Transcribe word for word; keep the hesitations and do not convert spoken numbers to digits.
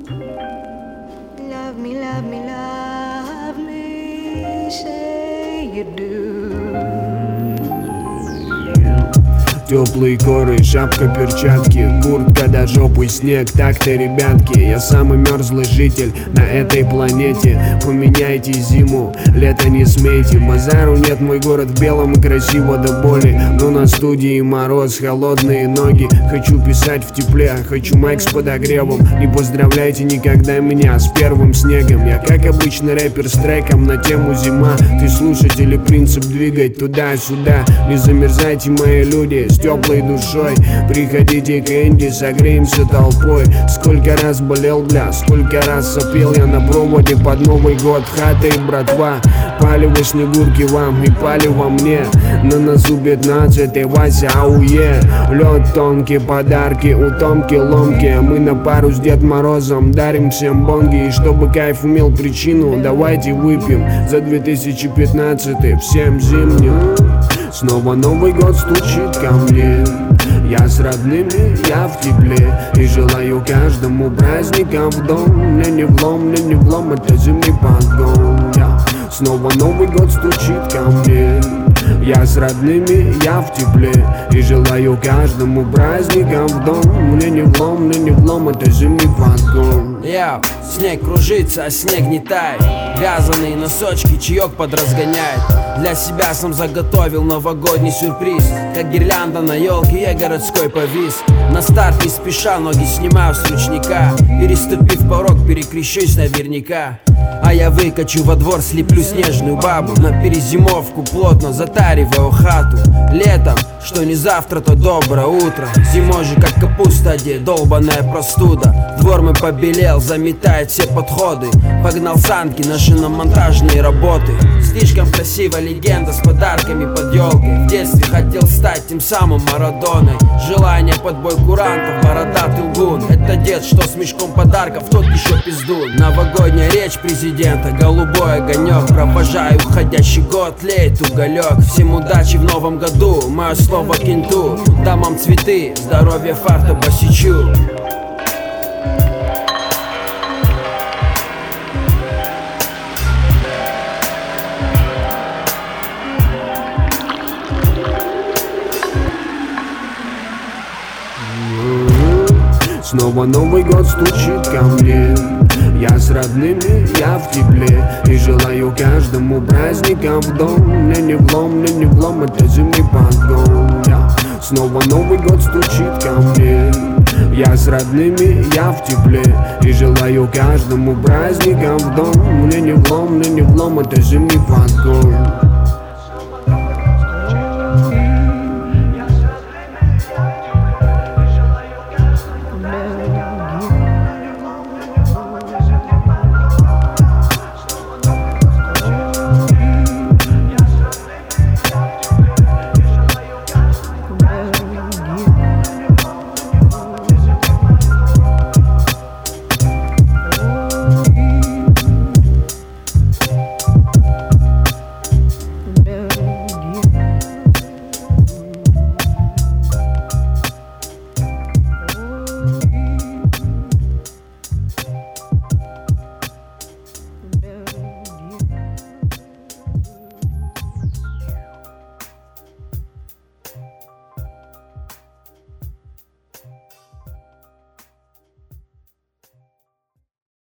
Love me, love me, love me, say you do. Теплые коры, шапка, перчатки, куртка до жопы, снег. Так-то, ребятки, я самый мерзлый житель на этой планете. Поменяйте зиму, лето не смейте. Базару нет, мой город в белом и красиво до боли. Но на студии мороз, холодные ноги. Хочу писать в тепле, хочу майк с подогревом. Не поздравляйте никогда меня с первым снегом. Я как обычный рэпер с треком на тему зима. Ты слушатель и принцип двигать туда-сюда. Не замерзайте, мои люди, с теплой душой. Приходите к Энди, согреемся толпой. Сколько раз болел, бля, сколько раз сопел я на проводе под Новый год. Хата и братва, палево снегурки вам и палево мне. На носу пятнадцатый, Вася, ауе. Лед тонкий, подарки у Томки ломки. Мы на пару с Дед Морозом дарим всем бонги. И чтобы кайф имел причину, давайте выпьем за две тысячи пятнадцатый, всем зимним. Снова Новый год стучит ко мне. Я с родными, я в тепле. И желаю каждому праздника в дом. Мне не влом, мне не влом, это зимний подгон. Я. Снова Новый год стучит ко мне. Я с родными, я в тепле. И желаю каждому праздника в дом. Мне не влом, мне не влом, это зимний подгон. Яу, снег кружится, а снег не тает. Вязаные носочки, чаек подразгоняет. Для себя сам заготовил новогодний сюрприз. Как гирлянда на елке, я городской повис. На старт не спеша, ноги снимаю с ручника. Переступив порог, перекрещусь наверняка. А я выкачу во двор, слеплю снежную бабу. На перезимовку плотно затариваю хату. Летом, что не завтра, то доброе утро. Зимой же как капуста, где долбаная простуда. Двор мой побелел, заметает все подходы. Погнал санки на шиномонтажные работы. Слишком красивая легенда с подарками под елкой. В детстве хотел стать тем самым Марадоной. Желание под бой курантов, бородатый лгун. Это дед, что с мешком подарков, тот еще пиздун. Новогодняя речь президента, голубой огонек. Провожаю уходящий год, леет уголек. Всем удачи в новом году, мое слово кенту. Дамам цветы, здоровья, фарта, босичу. Снова Новый год стучит ко мне. Я с родными, я в тепле. И желаю каждому праздника в дом. Мне не влом, мне не влом, это зимний подгон. Я. Снова Новый год стучит ко мне. Я с родными, я в тепле. И желаю каждому праздника в дом. Мне не влом, мне не влом, это зимний подгон.